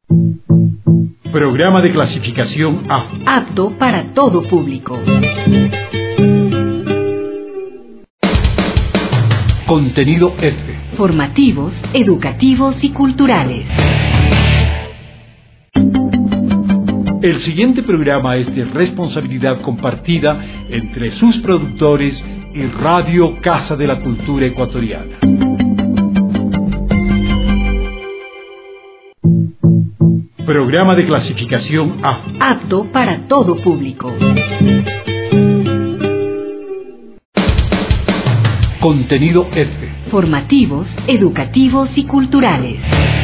Programa de clasificación A. Apto para todo público. Contenido F. Formativos, educativos y culturales. El siguiente programa es de responsabilidad compartida entre sus productores y Radio Casa de la Cultura Ecuatoriana. Programa de clasificación A. Apto para todo público. Contenido F. Formativos, educativos y culturales.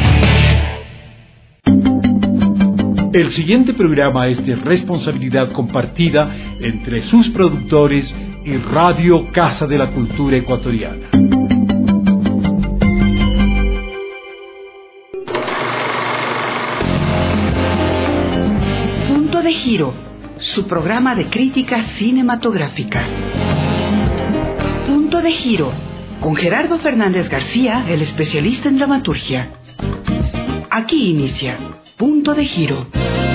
El siguiente programa es de responsabilidad compartida entre sus productores y Radio Casa de la Cultura Ecuatoriana. Punto de Giro, su programa de crítica cinematográfica. Punto de Giro, con Gerardo Fernández García, el especialista en dramaturgia. Aquí inicia Punto de Giro.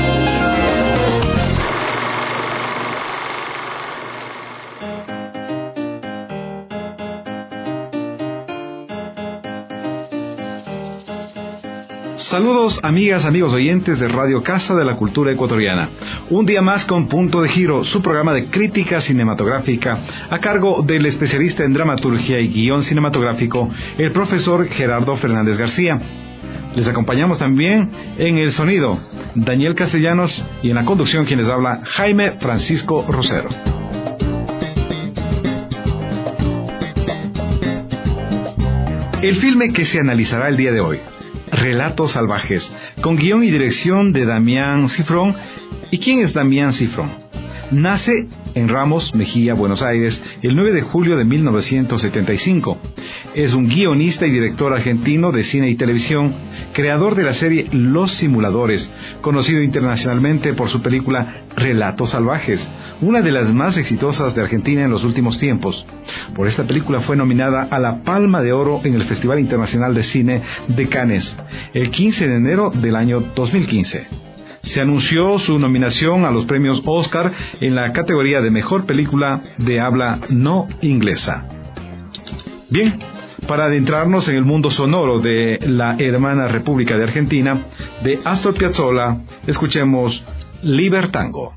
Saludos amigas, amigos oyentes de Radio Casa de la Cultura Ecuatoriana. Un día más con Punto de Giro, su programa de crítica cinematográfica a cargo del especialista en dramaturgia y guión cinematográfico, el profesor Gerardo Fernández García. Les acompañamos también en el sonido, Daniel Castellanos, y en la conducción quienes habla, Jaime Francisco Rosero. El filme que se analizará el día de hoy, Relatos Salvajes, con guión y dirección de Damián Cifrón. ¿Y quién es Damián Cifrón? Nace en Ramos Mejía, Buenos Aires, el 9 de julio de 1975. Es un guionista y director argentino de cine y televisión, creador de la serie Los Simuladores, conocido internacionalmente por su película Relatos Salvajes, una de las más exitosas de Argentina en los últimos tiempos. Por esta película fue nominada a la Palma de Oro en el Festival Internacional de Cine de Cannes, el 15 de enero del año 2015. Se anunció su nominación a los premios Oscar en la categoría de Mejor Película de Habla No Inglesa. Bien, para adentrarnos en el mundo sonoro de la hermana República de Argentina, de Astor Piazzolla, escuchemos Libertango.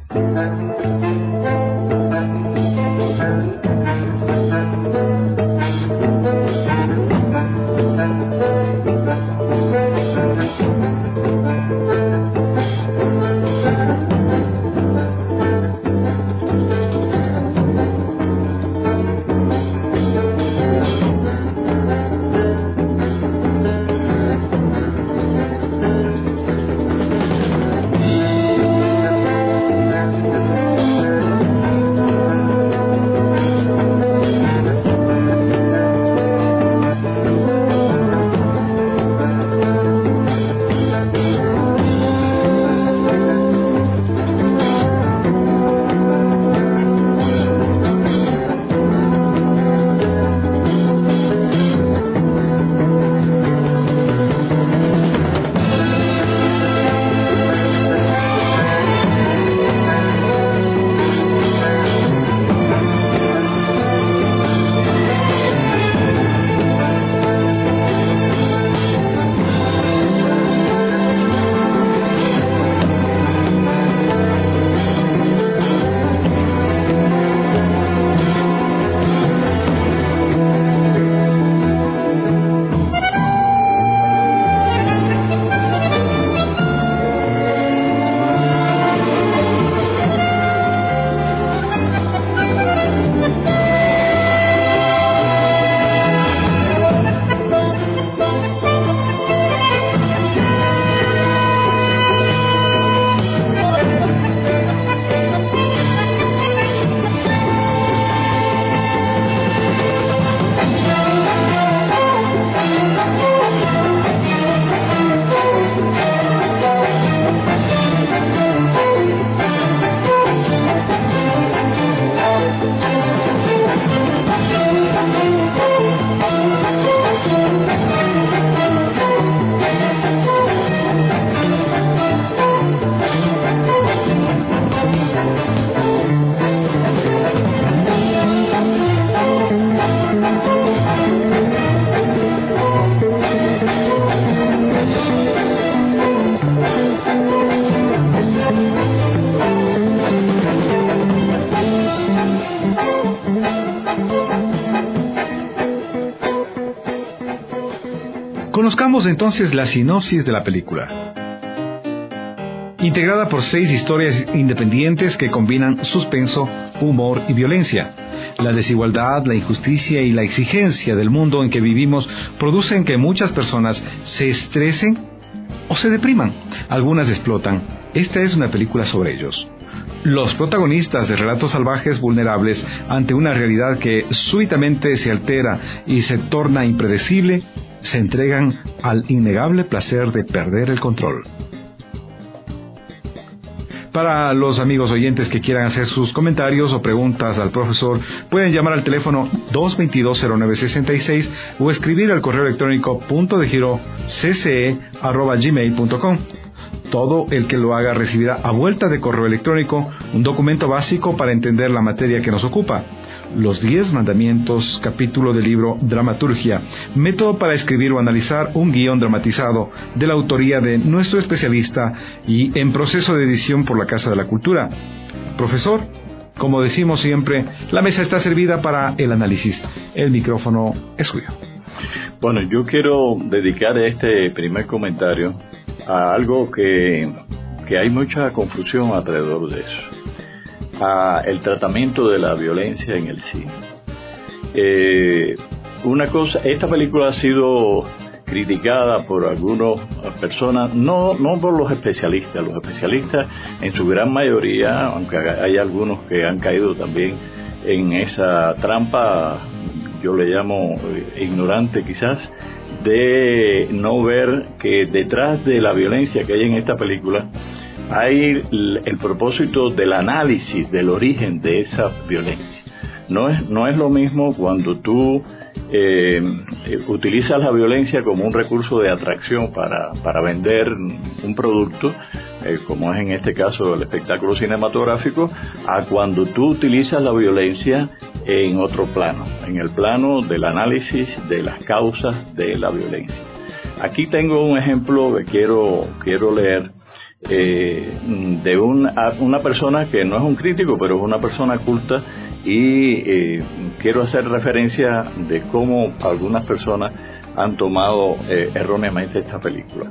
Conozcamos entonces la sinopsis de la película. Integrada por 6 historias independientes que combinan suspenso, humor y violencia. La desigualdad, la injusticia y la exigencia del mundo en que vivimos producen que muchas personas se estresen o se depriman. Algunas explotan. Esta es una película sobre ellos. Los protagonistas de Relatos Salvajes, vulnerables ante una realidad que súbitamente se altera y se torna impredecible, se entregan al innegable placer de perder el control. Para los amigos oyentes que quieran hacer sus comentarios o preguntas al profesor, pueden llamar al teléfono 222-0966 o escribir al correo electrónico puntodegirocce@gmail.com. Todo el que lo haga recibirá a vuelta de correo electrónico un documento básico para entender la materia que nos ocupa. Los 10 mandamientos, capítulo del libro Dramaturgia, método para escribir o analizar un guión dramatizado, de la autoría de nuestro especialista y en proceso de edición por la Casa de la Cultura. Profesor, como decimos siempre, la mesa está servida para el análisis. El micrófono es suyo. Bueno, yo quiero dedicar este primer comentario a algo que hay mucha confusión alrededor de eso. A el tratamiento de la violencia en el cine. Una cosa, esta película ha sido criticada por algunas personas, no por los especialistas. Los especialistas, en su gran mayoría, aunque hay algunos que han caído también en esa trampa, yo le llamo ignorante quizás, de no ver que detrás de la violencia que hay en esta película hay el propósito del análisis del origen de esa violencia. No es lo mismo cuando tú utilizas la violencia como un recurso de atracción para vender un producto, como es en este caso el espectáculo cinematográfico, a cuando tú utilizas la violencia en otro plano, en el plano del análisis de las causas de la violencia. Aquí tengo un ejemplo que quiero leer, de una persona que no es un crítico, pero es una persona culta, y quiero hacer referencia de cómo algunas personas han tomado erróneamente esta película.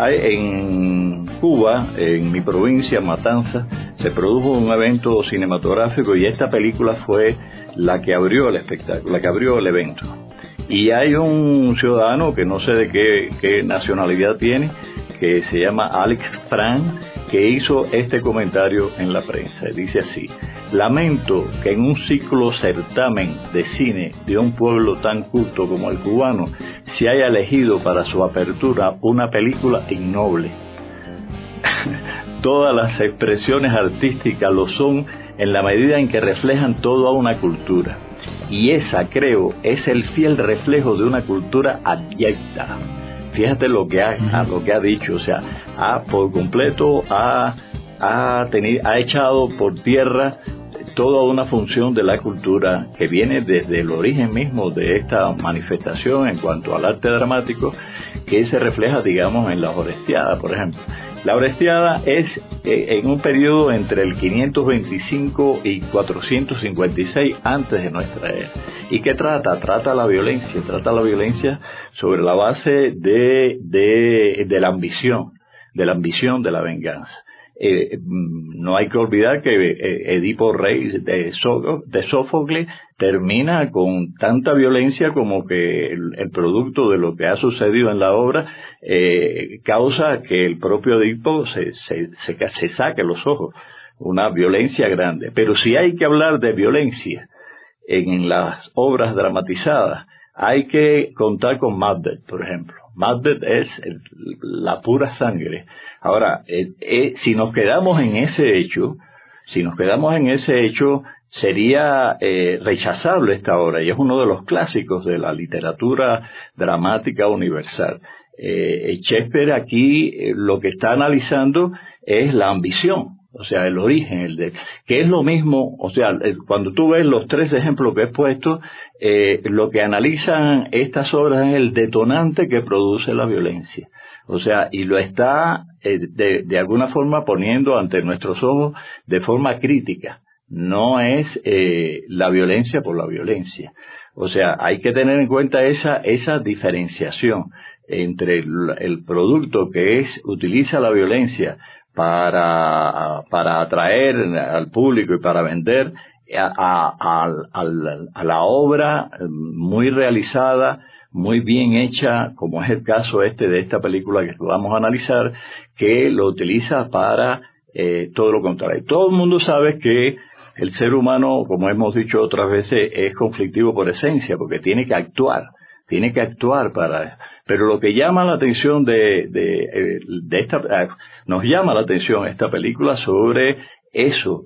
En Cuba, en mi provincia, Matanzas, se produjo un evento cinematográfico y esta película fue la que abrió el espectáculo, la que abrió el evento. Y hay un ciudadano que no sé de qué nacionalidad tiene, que se llama Alex Frank, que hizo este comentario en la prensa. Dice así: lamento que en un ciclo certamen de cine de un pueblo tan culto como el cubano se haya elegido para su apertura una película innoble. Todas las expresiones artísticas lo son en la medida en que reflejan toda una cultura, y esa, creo, es el fiel reflejo de una cultura abyecta. Fíjate lo que ha dicho, o sea, por completo ha echado por tierra toda una función de la cultura que viene desde el origen mismo de esta manifestación en cuanto al arte dramático, que se refleja, digamos, en la Orestiada, por ejemplo. La Orestiada es en un periodo entre el 525 y 456 antes de nuestra era. ¿Y qué trata? Trata la violencia sobre la base de la ambición, de la venganza. No hay que olvidar que Edipo Rey de Sófocles termina con tanta violencia como que el producto de lo que ha sucedido en la obra causa que el propio Edipo se saque los ojos. Una violencia grande. Pero si hay que hablar de violencia en las obras dramatizadas, hay que contar con Macbeth, por ejemplo. Macbeth es la pura sangre. Ahora, si nos quedamos en ese hecho, sería rechazable esta obra, y es uno de los clásicos de la literatura dramática universal. Shakespeare aquí lo que está analizando es la ambición, o sea, el origen, que es lo mismo, o sea, cuando tú ves los 3 ejemplos que he puesto, lo que analizan estas obras es el detonante que produce la violencia. O sea, y lo está de alguna forma poniendo ante nuestros ojos de forma crítica. No es la violencia por la violencia. O sea, hay que tener en cuenta esa diferenciación. entre el producto que utiliza la violencia para atraer al público y para vender, a la obra muy realizada, muy bien hecha, como es el caso de esta película que vamos a analizar, que lo utiliza para todo lo contrario. Todo el mundo sabe que el ser humano, como hemos dicho otras veces, es conflictivo por esencia, porque tiene que actuar para... Pero lo que llama la atención nos llama la atención esta película sobre eso,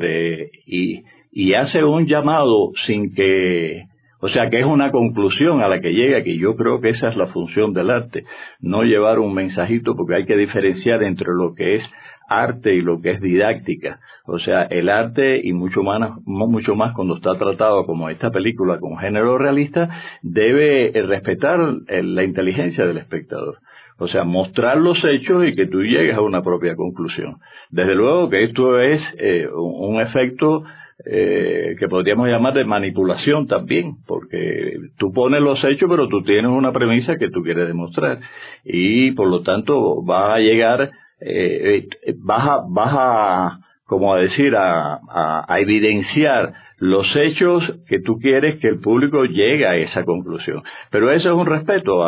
y hace un llamado sin que... O sea, que es una conclusión a la que llega, que yo creo que esa es la función del arte, no llevar un mensajito, porque hay que diferenciar entre lo que es arte y lo que es didáctica. O sea, el arte, y mucho más cuando está tratado como esta película con género realista, debe respetar la inteligencia del espectador. O sea, mostrar los hechos y que tú llegues a una propia conclusión. Desde luego que esto es un efecto que podríamos llamar de manipulación también, porque tú pones los hechos, pero tú tienes una premisa que tú quieres demostrar, y por lo tanto vas a llegar, vas a como a decir, a evidenciar los hechos que tú quieres que el público llegue a esa conclusión. Pero eso es un respeto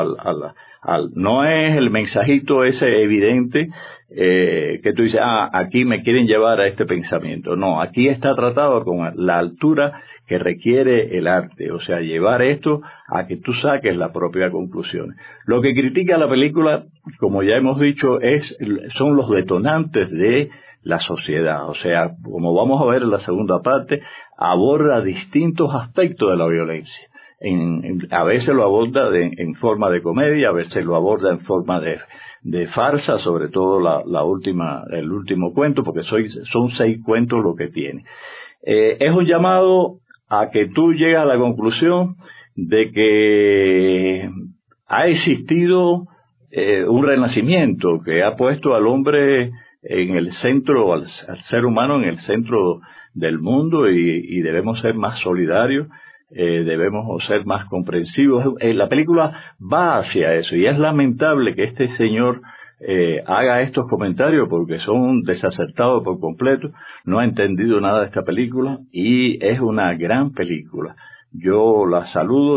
no es el mensajito ese evidente que tú dices, aquí me quieren llevar a este pensamiento. No, aquí está tratado con la altura que requiere el arte, o sea, llevar esto a que tú saques la propia conclusión. Lo que critica la película, como ya hemos dicho, son los detonantes de la sociedad. O sea, como vamos a ver en la segunda parte, aborda distintos aspectos de la violencia. A veces lo aborda en forma de comedia, a veces lo aborda en forma de farsa, sobre todo el último cuento, porque son 6 cuentos lo que tiene. Es un llamado a que tú llegues a la conclusión de que ha existido un renacimiento que ha puesto al hombre en el centro, al ser humano en el centro del mundo, y debemos ser más solidarios, debemos ser más comprensivos. La película va hacia eso, y es lamentable que este señor haga estos comentarios porque son desacertados por completo. No ha entendido nada de esta película, y es una gran película. Yo la saludo,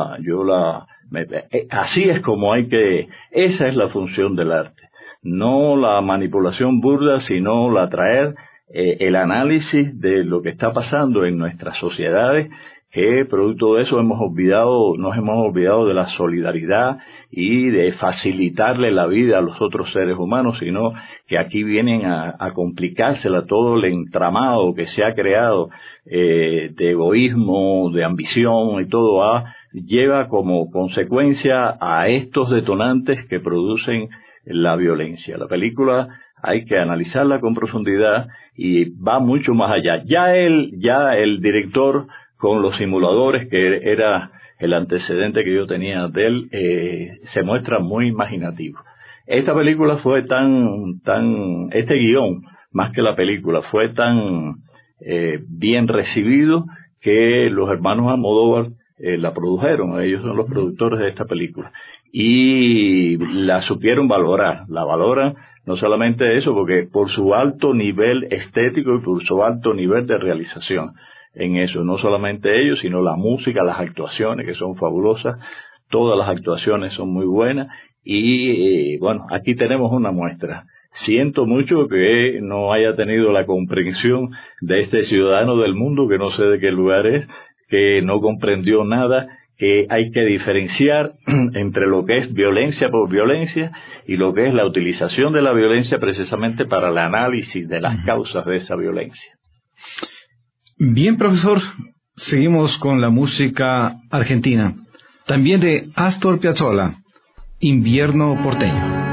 así es como esa es la función del arte. No la manipulación burda, sino traer el análisis de lo que está pasando en nuestras sociedades, que producto de eso nos hemos olvidado de la solidaridad y de facilitarle la vida a los otros seres humanos, sino que aquí vienen a complicársela todo el entramado que se ha creado de egoísmo, de ambición, y todo lleva como consecuencia a estos detonantes que producen la violencia. La película hay que analizarla con profundidad y va mucho más allá. Ya el director, con los simuladores, que era el antecedente que yo tenía de él, se muestra muy imaginativo. Esta película fue este guión, más que la película, fue tan bien recibido que los hermanos Almodóvar la produjeron. Ellos son los productores de esta película, y la supieron valorar. La valoran no solamente eso, porque por su alto nivel estético y por su alto nivel de realización en eso, no solamente ellos, sino la música, las actuaciones, que son fabulosas. Todas las actuaciones son muy buenas, y bueno, aquí tenemos una muestra. Siento mucho que no haya tenido la comprensión de este ciudadano del mundo, que no sé de qué lugar es, que no comprendió nada, que hay que diferenciar entre lo que es violencia por violencia y lo que es la utilización de la violencia precisamente para el análisis de las causas de esa violencia. Bien, profesor, seguimos con la música argentina, también de Astor Piazzolla, Invierno porteño.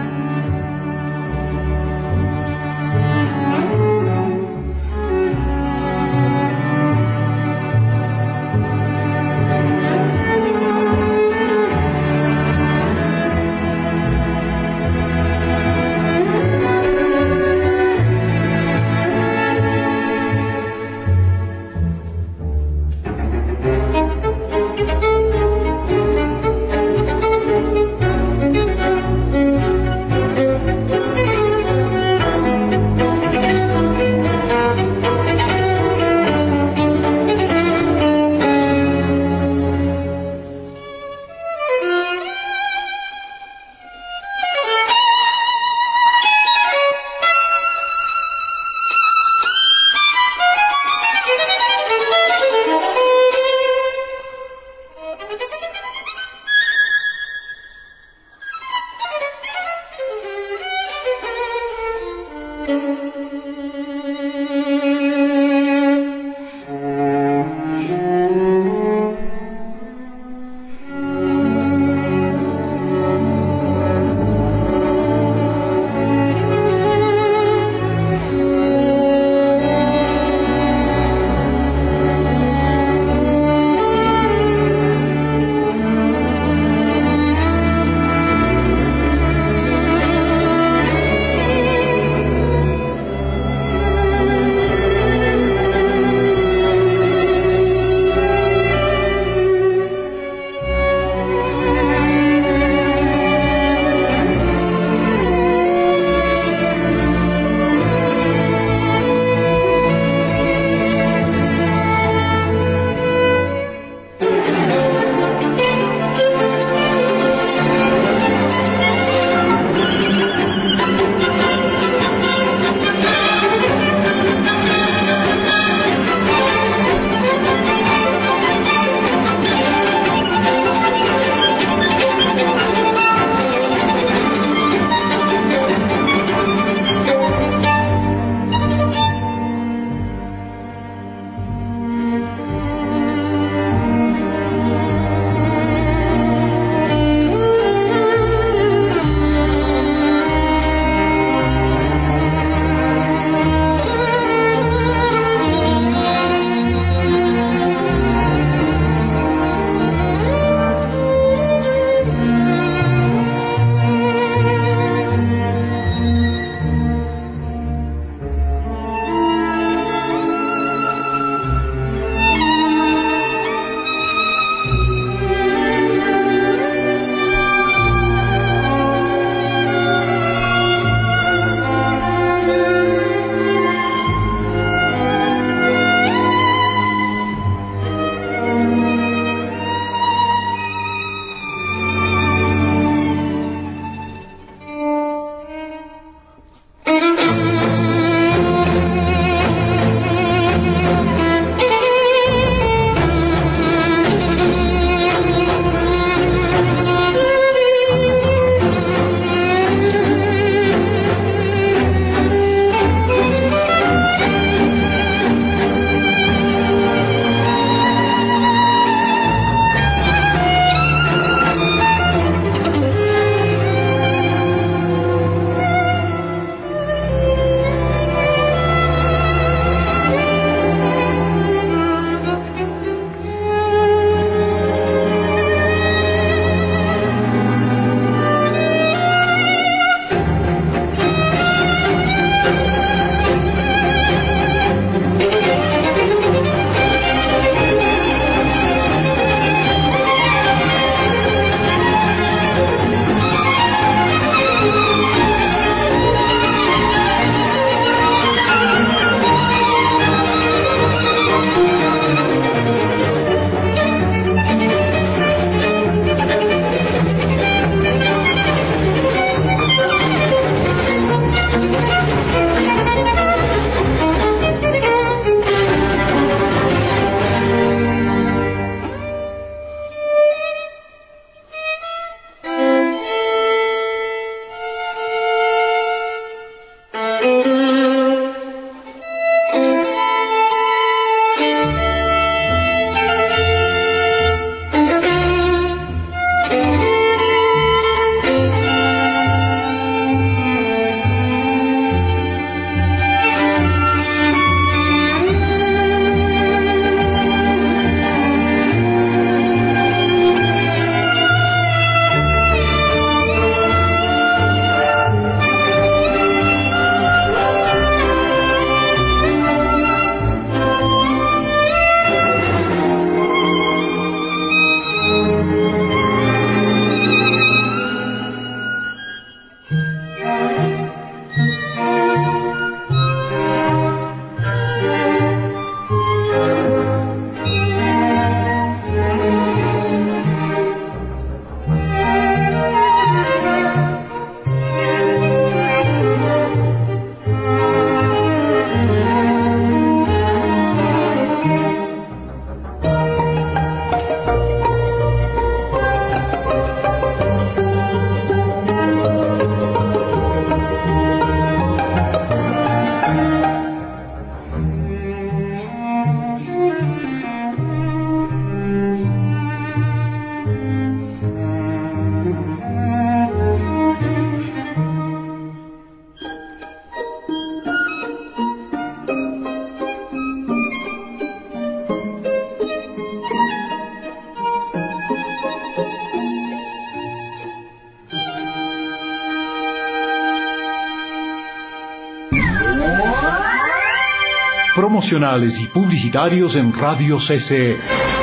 promocionales y publicitarios en Radio CCE.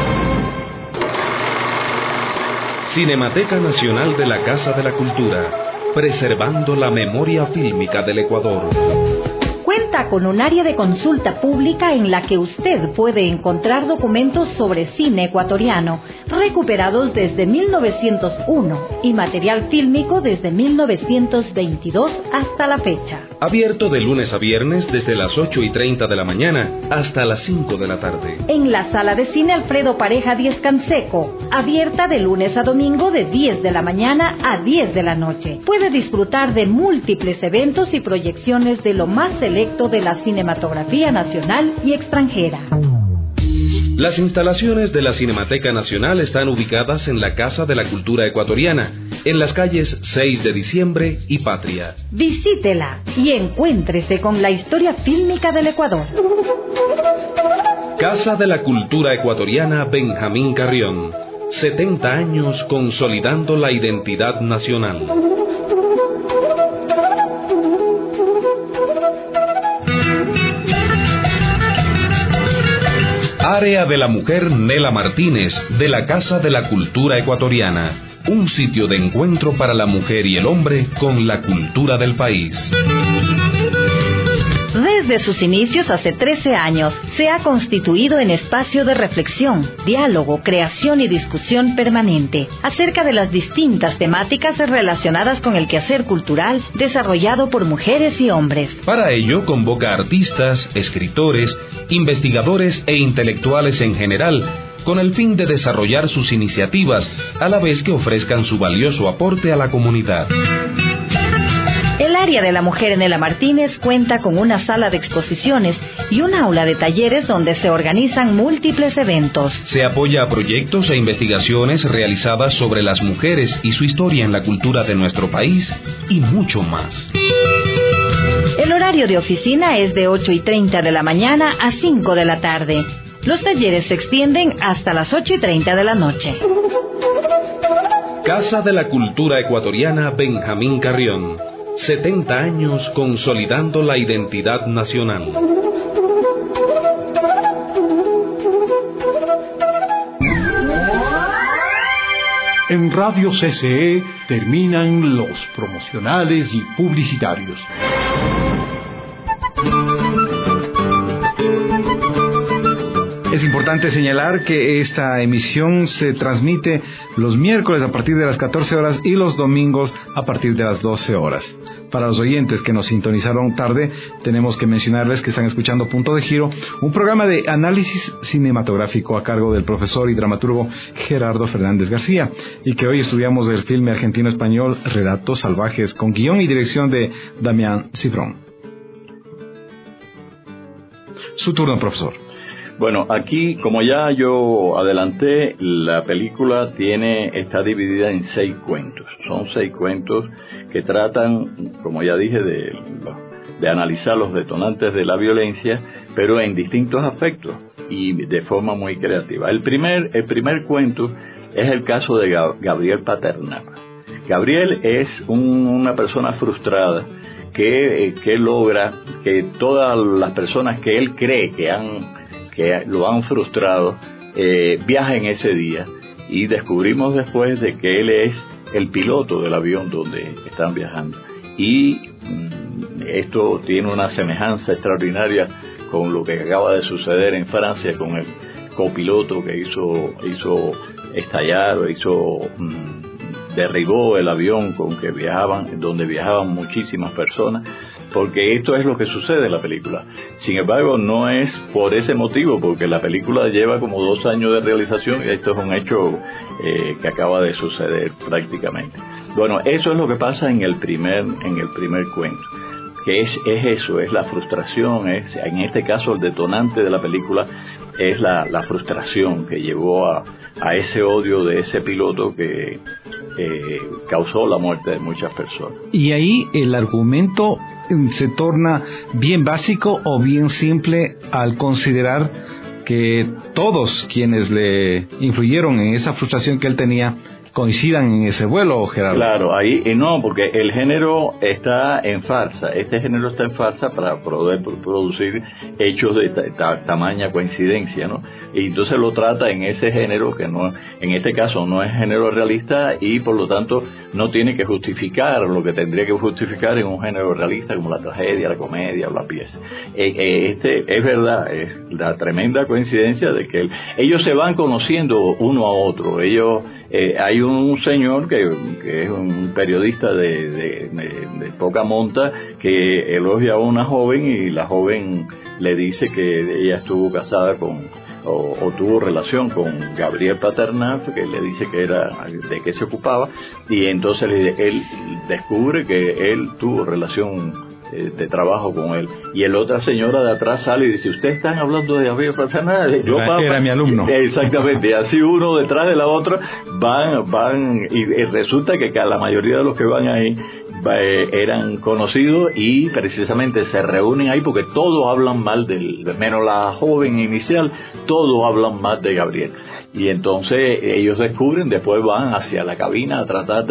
Cinemateca Nacional de la Casa de la Cultura, preservando la memoria fílmica del Ecuador. Cuenta con un área de consulta pública en la que usted puede encontrar documentos sobre cine ecuatoriano, recuperados desde 1901 y material fílmico desde 1922 hasta la fecha. Abierto de lunes a viernes desde las 8:30 de la mañana hasta las 5 de la tarde. En la sala de cine Alfredo Pareja 10 Canseco, abierta de lunes a domingo de 10 de la mañana a 10 de la noche. Puede disfrutar de múltiples eventos y proyecciones de lo más selecto de la cinematografía nacional y extranjera. Las instalaciones de la Cinemateca Nacional están ubicadas en la Casa de la Cultura Ecuatoriana, en las calles 6 de Diciembre y Patria. Visítela y encuéntrese con la historia fílmica del Ecuador. Casa de la Cultura Ecuatoriana Benjamín Carrión. 70 años consolidando la identidad nacional. Área de la Mujer Nela Martínez, de la Casa de la Cultura Ecuatoriana. Un sitio de encuentro para la mujer y el hombre con la cultura del país. Desde sus inicios hace 13 años, se ha constituido en espacio de reflexión, diálogo, creación y discusión permanente acerca de las distintas temáticas relacionadas con el quehacer cultural desarrollado por mujeres y hombres. Para ello, convoca artistas, escritores, investigadores e intelectuales en general, con el fin de desarrollar sus iniciativas, a la vez que ofrezcan su valioso aporte a la comunidad. El área de la mujer Nela Martínez cuenta con una sala de exposiciones y un aula de talleres donde se organizan múltiples eventos. Se apoya a proyectos e investigaciones realizadas sobre las mujeres y su historia en la cultura de nuestro país y mucho más. El horario de oficina es de 8:30 de la mañana a 5 de la tarde. Los talleres se extienden hasta las 8:30 de la noche. Casa de la Cultura Ecuatoriana Benjamín Carrión. 70 años consolidando la identidad nacional. En Radio CCE terminan los promocionales y publicitarios. Es importante señalar que esta emisión se transmite los miércoles a partir de las 14 horas y los domingos a partir de las 12 horas. Para los oyentes que nos sintonizaron tarde, tenemos que mencionarles que están escuchando Punto de Giro, un programa de análisis cinematográfico a cargo del profesor y dramaturgo Gerardo Fernández García, y que hoy estudiamos el filme argentino-español Relatos Salvajes, con guión y dirección de Damián Cifrón. Su turno, profesor. Bueno, aquí, como ya yo adelanté, la película está dividida en 6 cuentos. Son 6 cuentos que tratan, como ya dije, de analizar los detonantes de la violencia, pero en distintos aspectos y de forma muy creativa. El primer cuento es el caso de Gabriel Paternal. Gabriel es una persona frustrada que logra que todas las personas que él cree que lo han frustrado, viajen ese día, y descubrimos después de que él es el piloto del avión donde están viajando, y esto tiene una semejanza extraordinaria con lo que acaba de suceder en Francia con el copiloto que hizo estallar o derribó el avión donde viajaban muchísimas personas, porque esto es lo que sucede en la película. Sin embargo, no es por ese motivo, porque la película lleva como 2 años de realización y esto es un hecho que acaba de suceder prácticamente. Bueno, eso es lo que pasa en el primer cuento, que es eso, es la frustración, en este caso el detonante de la película es la frustración que llevó a ese odio de ese piloto que causó la muerte de muchas personas. Y ahí el argumento se torna bien básico o bien simple al considerar que todos quienes le influyeron en esa frustración que él tenía coincidan en ese vuelo, Gerardo. Claro, ahí no, porque el género está en farsa. Este género está en farsa para poder producir hechos de tamaña coincidencia, ¿no? Y entonces lo trata en ese género que no, en este caso no es género realista y por lo tanto no tiene que justificar lo que tendría que justificar en un género realista como la tragedia, la comedia o la pieza. Es verdad, es la tremenda coincidencia de que ellos se van conociendo uno a otro. Hay un señor que es un periodista de poca monta que elogia a una joven y la joven le dice que ella estuvo casada o tuvo relación con Gabriel Paternal, que le dice que era de qué se ocupaba, y entonces él descubre que él tuvo relación de trabajo con él, y el otra señora de atrás sale y dice: ustedes están hablando de Gabriel Paternal, era mi alumno. Exactamente, y así uno detrás de la otra van y resulta que la mayoría de los que van ahí eran conocidos y precisamente se reúnen ahí porque todos hablan mal menos la joven inicial, todos hablan mal de Gabriel. Y entonces ellos descubren, después van hacia la cabina a tratar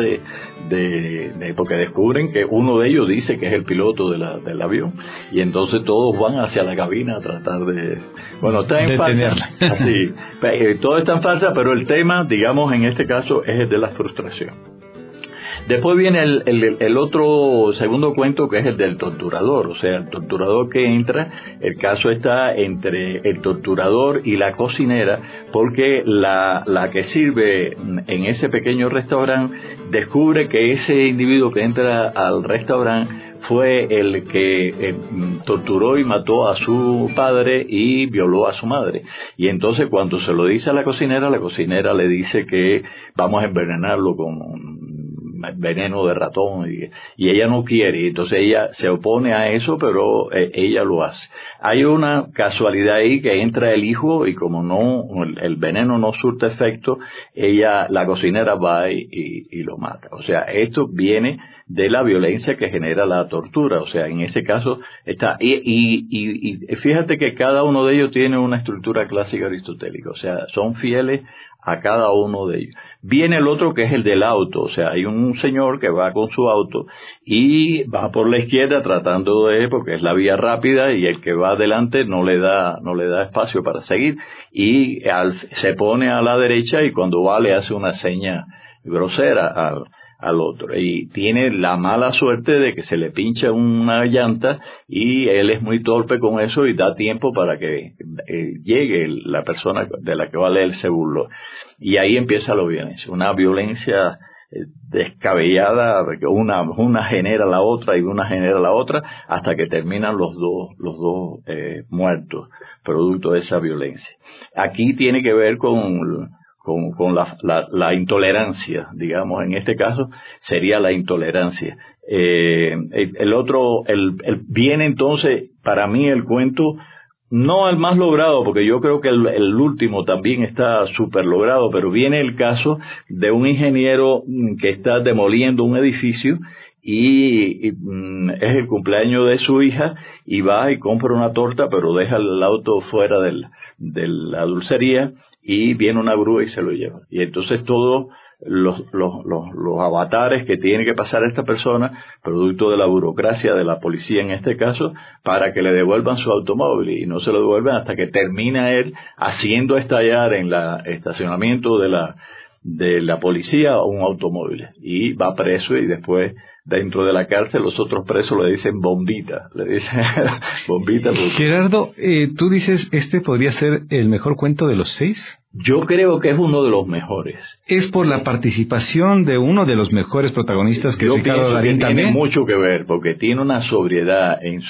porque descubren que uno de ellos dice que es el piloto del avión, y entonces todos van hacia la cabina a tratar está en falsa. Así, todo está en falsa, pero el tema, digamos, en este caso es el de la frustración. Después viene el otro segundo cuento, que es el del torturador, o sea, el torturador que entra. El caso está entre el torturador y la cocinera, porque la que sirve en ese pequeño restaurante descubre que ese individuo que entra al restaurante fue el que torturó y mató a su padre y violó a su madre. Y entonces cuando se lo dice a la cocinera le dice que vamos a envenenarlo con veneno de ratón, y ella no quiere, entonces ella se opone a eso, pero ella lo hace. Hay una casualidad ahí que entra el hijo y como el veneno no surte efecto, la cocinera va y lo mata. O sea, esto viene de la violencia que genera la tortura. O sea, en ese caso está, y fíjate que cada uno de ellos tiene una estructura clásica aristotélica, o sea, son fieles a cada uno de ellos. Viene el otro, que es el del auto, o sea, hay un señor que va con su auto y va por la izquierda tratando porque es la vía rápida, y el que va adelante no le da espacio para seguir, y se pone a la derecha, y cuando va le hace una seña grosera al otro, y tiene la mala suerte de que se le pincha una llanta y él es muy torpe con eso y da tiempo para que llegue la persona de la que vale él se burló, y ahí empieza la violencia, una violencia descabellada, una genera la otra y una genera la otra hasta que terminan los dos muertos producto de esa violencia. Aquí tiene que ver con la intolerancia, digamos, en este caso sería la intolerancia. Viene entonces, para mí, el cuento, no el más logrado, porque yo creo que el último también está súper logrado, pero viene el caso de un ingeniero que está demoliendo un edificio y es el cumpleaños de su hija, y va y compra una torta, pero deja el auto fuera de la dulcería, y viene una grúa y se lo lleva. Y entonces todos los avatares que tiene que pasar esta persona, producto de la burocracia de la policía en este caso, para que le devuelvan su automóvil, y no se lo devuelven hasta que termina él haciendo estallar en el estacionamiento de la policía un automóvil, y va preso, y después dentro de la cárcel los otros presos le dicen bombita, bombita. Gerardo, tú dices, ¿este podría ser el mejor cuento de los 6? Yo creo que es uno de los mejores. ¿Es por la participación de uno de los mejores protagonistas, que es Ricardo Darín también? Tiene mucho que ver, porque tiene una sobriedad en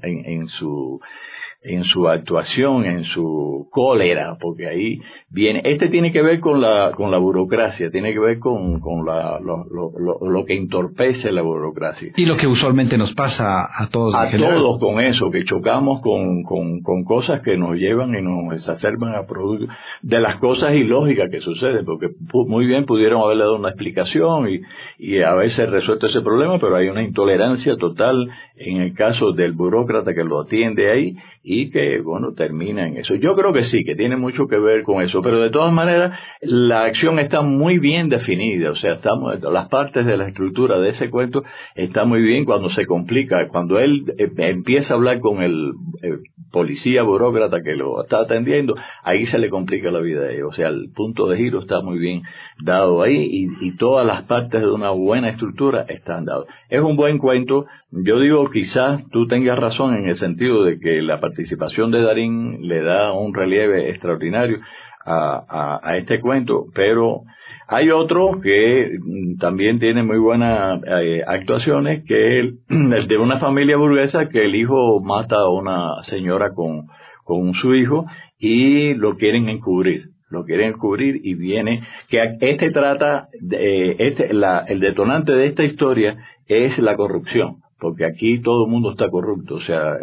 su actuación, en su cólera, porque ahí viene, tiene que ver con la burocracia, tiene que ver con lo que entorpece la burocracia. Y lo que usualmente nos pasa a todos. A todos con eso, que chocamos con cosas que nos llevan y nos exacerban a producto de las cosas ilógicas que suceden, porque muy bien pudieron haberle dado una explicación y a veces resuelto ese problema, pero hay una intolerancia total en el caso del burócrata que lo atiende ahí, y que, bueno, termina en eso. Yo creo que sí, que tiene mucho que ver con eso, pero de todas maneras la acción está muy bien definida, o sea, las partes de la estructura de ese cuento está muy bien. Cuando se complica, cuando él empieza a hablar con el policía burócrata que lo está atendiendo, ahí se le complica la vida a ellos. O sea, el punto de giro está muy bien dado ahí y todas las partes de una buena estructura están dadas. Es un buen cuento. Yo digo, quizás tú tengas razón en el sentido de que la participación de Darín le da un relieve extraordinario a este cuento, pero hay otro que también tiene muy buenas actuaciones, que es el de una familia burguesa que el hijo mata a una señora con su hijo y lo quieren encubrir y viene, que trata, el detonante de esta historia es la corrupción, porque aquí todo el mundo está corrupto. O sea,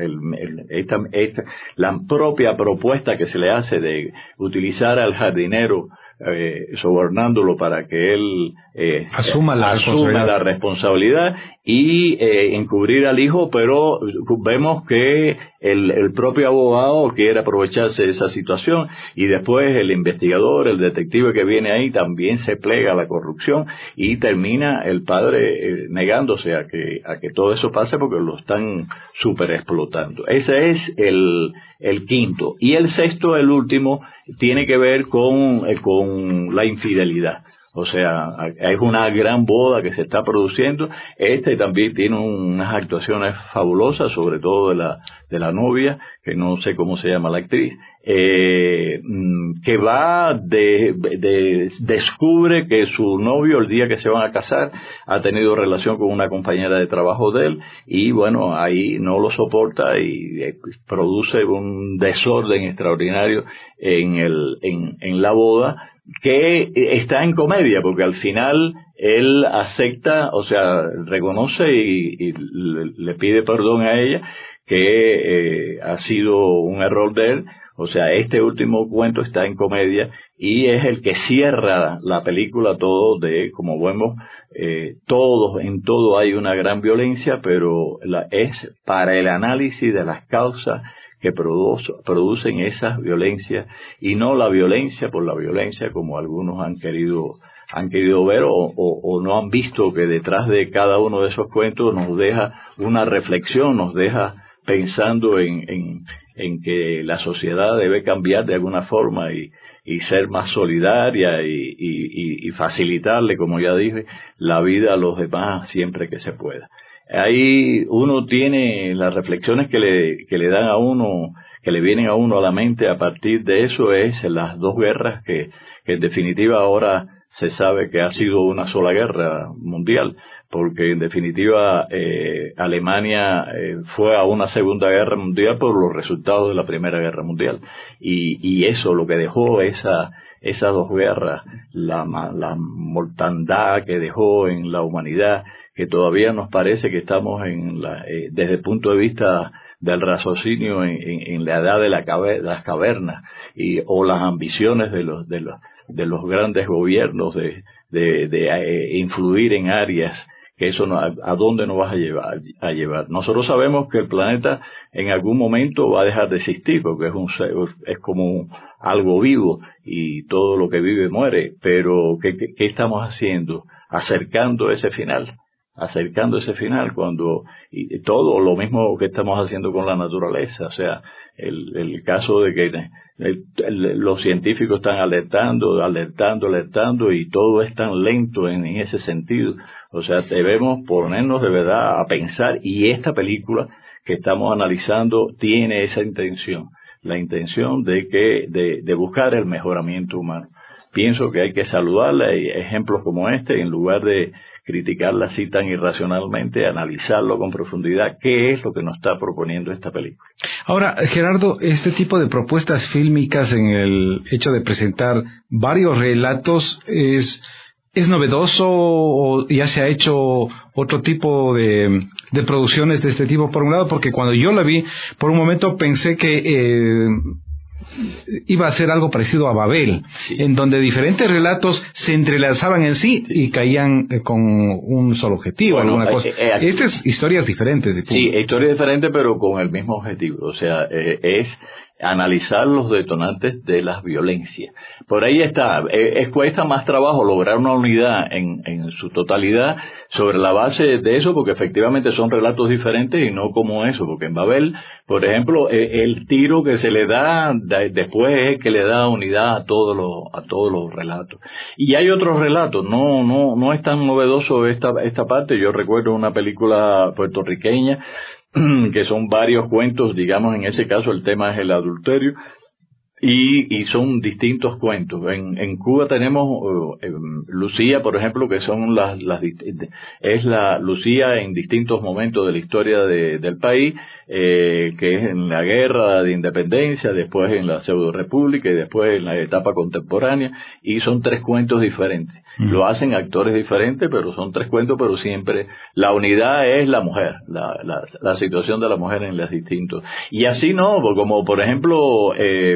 la propia propuesta que se le hace de utilizar al jardinero, sobornándolo para que él asuma la responsabilidad y encubrir al hijo, pero vemos que el propio abogado quiere aprovecharse de esa situación, y después el investigador, el detective que viene ahí también se plega a la corrupción, y termina el padre negándose a que todo eso pase porque lo están super explotando. Ese es el quinto. Y el sexto, el último, tiene que ver con la infidelidad. O sea, es una gran boda que se está produciendo. También tiene unas actuaciones fabulosas, sobre todo de la novia, que no sé cómo se llama la actriz, que descubre que su novio, el día que se van a casar, ha tenido relación con una compañera de trabajo de él, y bueno, ahí no lo soporta y produce un desorden extraordinario en la boda, que está en comedia, porque al final él acepta, o sea, reconoce y le pide perdón a ella, que ha sido un error de él. O sea, este último cuento está en comedia y es el que cierra la película. Todo como vemos, en todo hay una gran violencia, pero es para el análisis de las causas que producen esas violencias, y no la violencia por la violencia, como algunos han querido ver o no han visto, que detrás de cada uno de esos cuentos nos deja una reflexión, nos deja pensando en que la sociedad debe cambiar de alguna forma y ser más solidaria y facilitarle, como ya dije, la vida a los demás siempre que se pueda. Ahí uno tiene las reflexiones que le dan a uno, que le vienen a uno a la mente a partir de eso, es las dos guerras que en definitiva ahora se sabe que ha sido una sola guerra mundial, porque en definitiva Alemania fue a una segunda guerra mundial por los resultados de la primera guerra mundial, y eso lo que dejó esas dos guerras, la mortandad que dejó en la humanidad, que todavía nos parece que estamos desde el punto de vista del raciocinio en la edad de las cavernas, o las ambiciones de los grandes gobiernos de influir en áreas, que eso a dónde nos va a llevar. Nosotros sabemos que el planeta en algún momento va a dejar de existir, porque es como algo vivo, y todo lo que vive muere, pero ¿qué estamos haciendo? Acercando ese final, cuando y todo lo mismo que estamos haciendo con la naturaleza. O sea, el caso de que los científicos están alertando, y todo es tan lento en ese sentido. O sea, debemos ponernos de verdad a pensar, y esta película que estamos analizando tiene esa intención, la intención de buscar el mejoramiento humano. Pienso que hay que saludarla, y ejemplos como este, en lugar de criticarla así tan irracionalmente, analizarlo con profundidad, qué es lo que nos está proponiendo esta película. Ahora, Gerardo, este tipo de propuestas fílmicas, en el hecho de presentar varios relatos, ¿es novedoso, o ya se ha hecho otro tipo de producciones de este tipo? Por un lado, porque cuando yo la vi, por un momento pensé que iba a ser algo parecido a Babel, en donde diferentes relatos se entrelazaban en sí y caían con un solo objetivo, alguna cosa. Estas historias diferentes. Sí, historias diferentes, pero con el mismo objetivo. O sea, es analizar los detonantes de las violencias. Por ahí está, cuesta más trabajo lograr una unidad en su totalidad sobre la base de eso, porque efectivamente son relatos diferentes y no como eso, porque en Babel, por ejemplo, el tiro que se le da después es el que le da unidad a todos los relatos. Y hay otros relatos, no es tan novedoso esta parte. Yo recuerdo una película puertorriqueña que son varios cuentos, digamos, en ese caso el tema es el adulterio, y son distintos cuentos. En Cuba tenemos Lucía, por ejemplo, que son es la Lucía en distintos momentos de la historia del país, que es en la guerra de independencia, después en la pseudo república y después en la etapa contemporánea, y son 3 cuentos diferentes. Lo hacen actores diferentes, pero son 3 cuentos, pero siempre la unidad es la mujer, la situación de la mujer en los distintos. Y así no, como por ejemplo,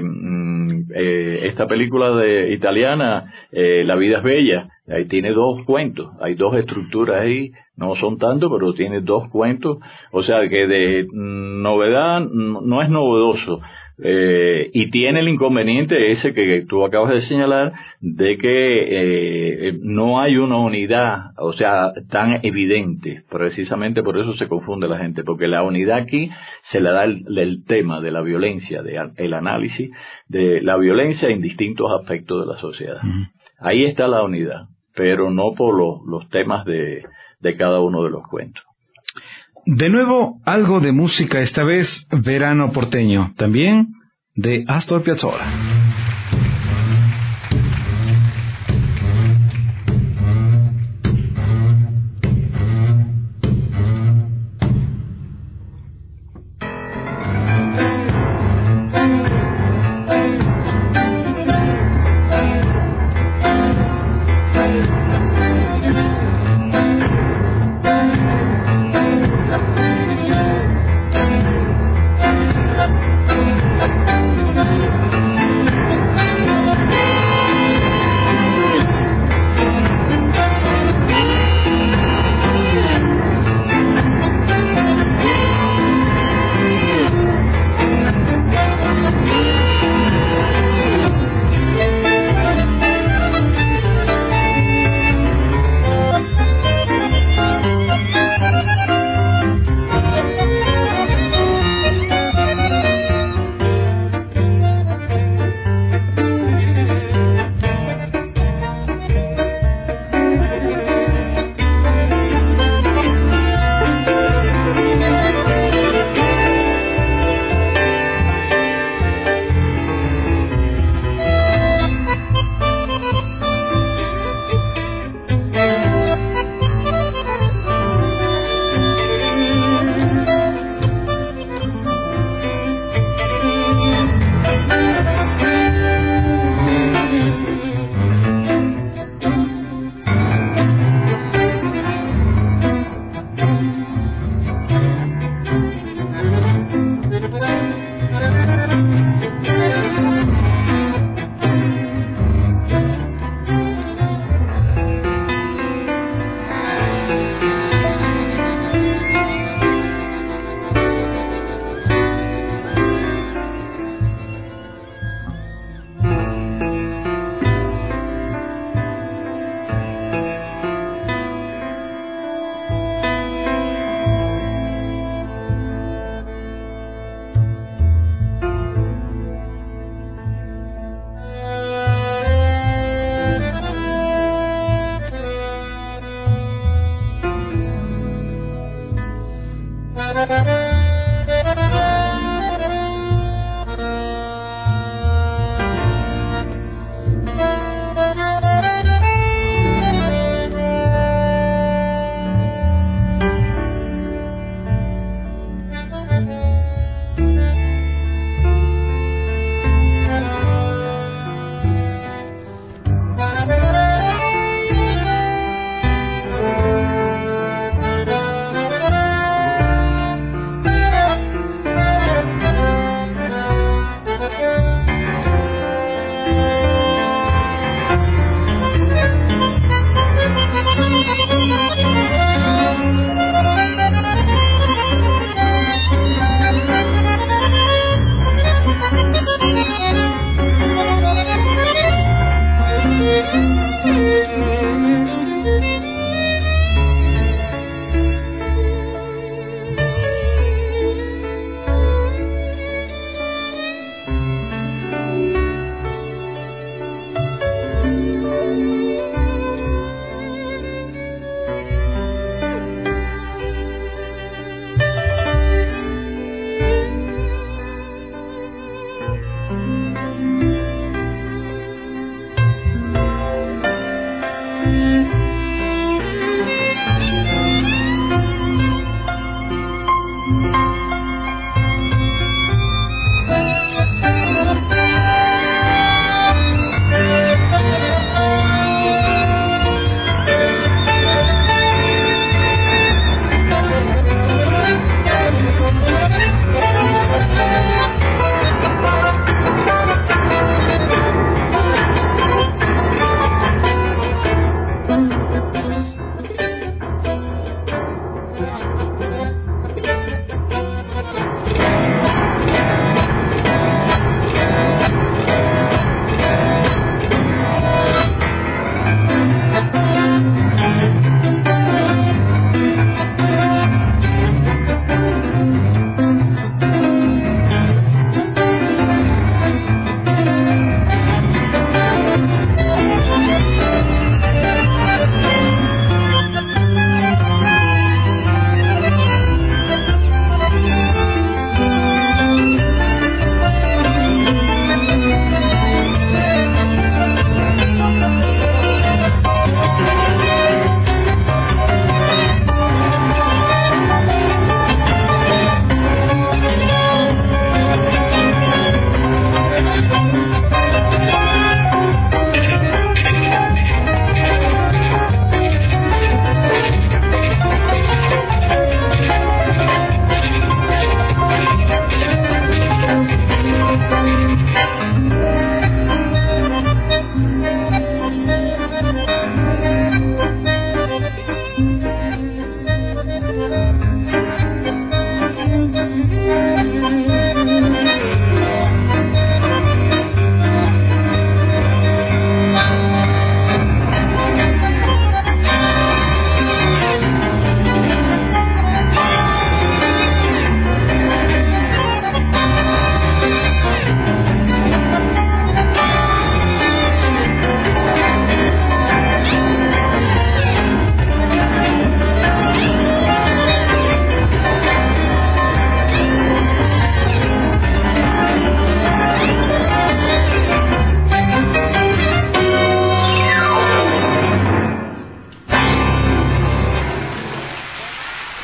esta película italiana, La vida es bella, ahí tiene 2 cuentos, hay 2 estructuras ahí, no son tanto, pero tiene 2 cuentos, o sea que de novedad no es novedoso. Y tiene el inconveniente ese que tú acabas de señalar, de que no hay una unidad, o sea, tan evidente. Precisamente por eso se confunde la gente, porque la unidad aquí se la da el tema de la violencia, el análisis de la violencia en distintos aspectos de la sociedad. Ahí está la unidad, pero no por los temas de cada uno de los cuentos. De nuevo, algo de música, esta vez Verano Porteño, también de Astor Piazzolla.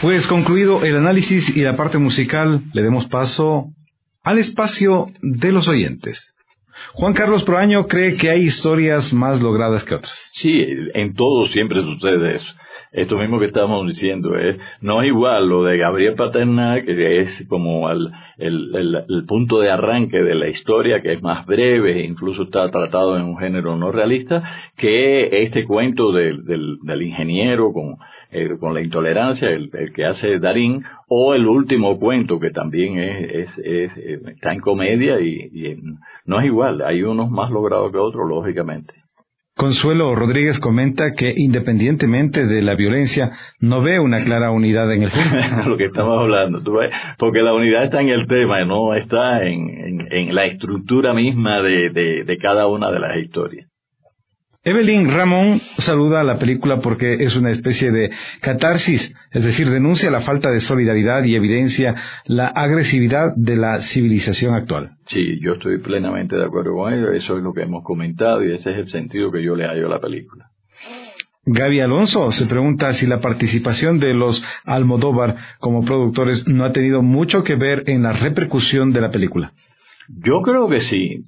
Pues concluido el análisis y la parte musical, le demos paso al espacio de los oyentes. Juan Carlos Proaño cree que hay historias más logradas que otras. Sí, en todo siempre sucede eso. Esto mismo que estábamos diciendo, no es igual lo de Gabriel Paternal, que es como el punto de arranque de la historia, que es más breve, incluso está tratado en un género no realista, que este cuento del ingeniero con la intolerancia, el que hace Darín, o el último cuento, que también está en comedia y no es igual. Hay unos más logrados que otros, lógicamente. Consuelo Rodríguez comenta que independientemente de la violencia, no ve una clara unidad en el film. Lo que estamos hablando, ¿tú ves? Porque la unidad está en el tema, no está en la estructura misma de cada una de las historias. Evelyn Ramón saluda a la película porque es una especie de catarsis, es decir, denuncia la falta de solidaridad y evidencia la agresividad de la civilización actual. Sí, yo estoy plenamente de acuerdo con ello, eso es lo que hemos comentado y ese es el sentido que yo le hallo a la película. Gaby Alonso se pregunta si la participación de los Almodóvar como productores no ha tenido mucho que ver en la repercusión de la película. Yo creo que sí,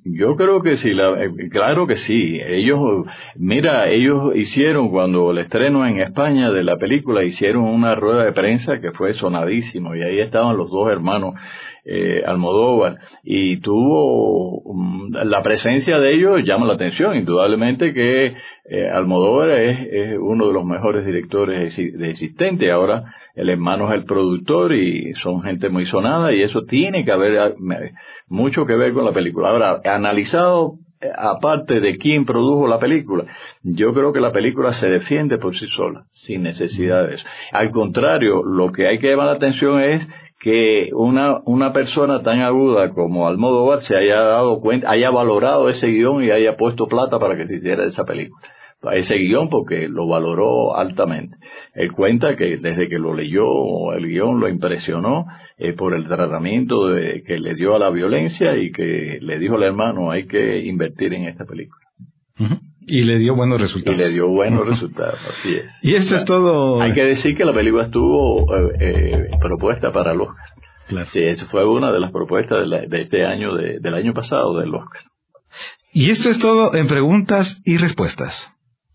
claro que sí. Ellos hicieron, cuando el estreno en España de la película, hicieron una rueda de prensa que fue sonadísimo, y ahí estaban los dos hermanos Almodóvar, y tuvo la presencia de ellos llama la atención, indudablemente que Almodóvar es uno de los mejores directores existentes. Ahora el hermano es el productor y son gente muy sonada, y eso tiene que haber mucho que ver con la película. Ahora, analizado aparte de quién produjo la película, yo creo que la película se defiende por sí sola, sin necesidad de eso. Al contrario, lo que hay que llamar la atención es que una persona tan aguda como Almodóvar se haya dado cuenta, haya valorado ese guión y haya puesto plata para que se hiciera esa película. Ese guión, porque lo valoró altamente. Él cuenta que desde que lo leyó, el guión lo impresionó por el tratamiento que le dio a la violencia, y que le dijo al hermano, hay que invertir en esta película. Uh-huh. Y le dio buenos resultados. Así es. Y eso es todo. Hay que decir que la película estuvo propuesta para el Oscar. Claro. Sí, esa fue una de las propuestas de este año, del año pasado, del Oscar. Y esto es todo en preguntas y respuestas.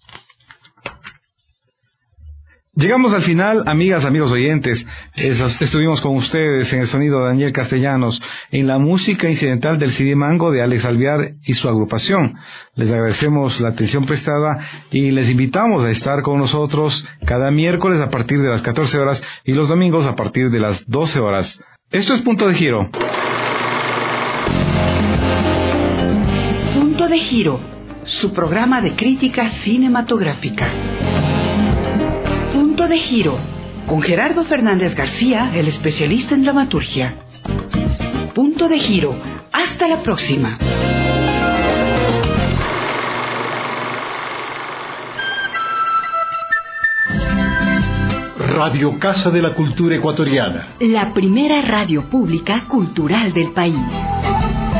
Llegamos al final, amigas, amigos oyentes. Estuvimos con ustedes en el sonido de Daniel Castellanos, en la música incidental del CD Mango de Alex Alvear y su agrupación. Les agradecemos la atención prestada y les invitamos a estar con nosotros cada miércoles a partir de las 14 horas y los domingos a partir de las 12 horas. Esto es Punto de Giro. Punto de Giro, su programa de crítica cinematográfica. Punto de Giro, con Gerardo Fernández García, el especialista en dramaturgia. Punto de Giro, hasta la próxima. Radio Casa de la Cultura Ecuatoriana. La primera radio pública cultural del país.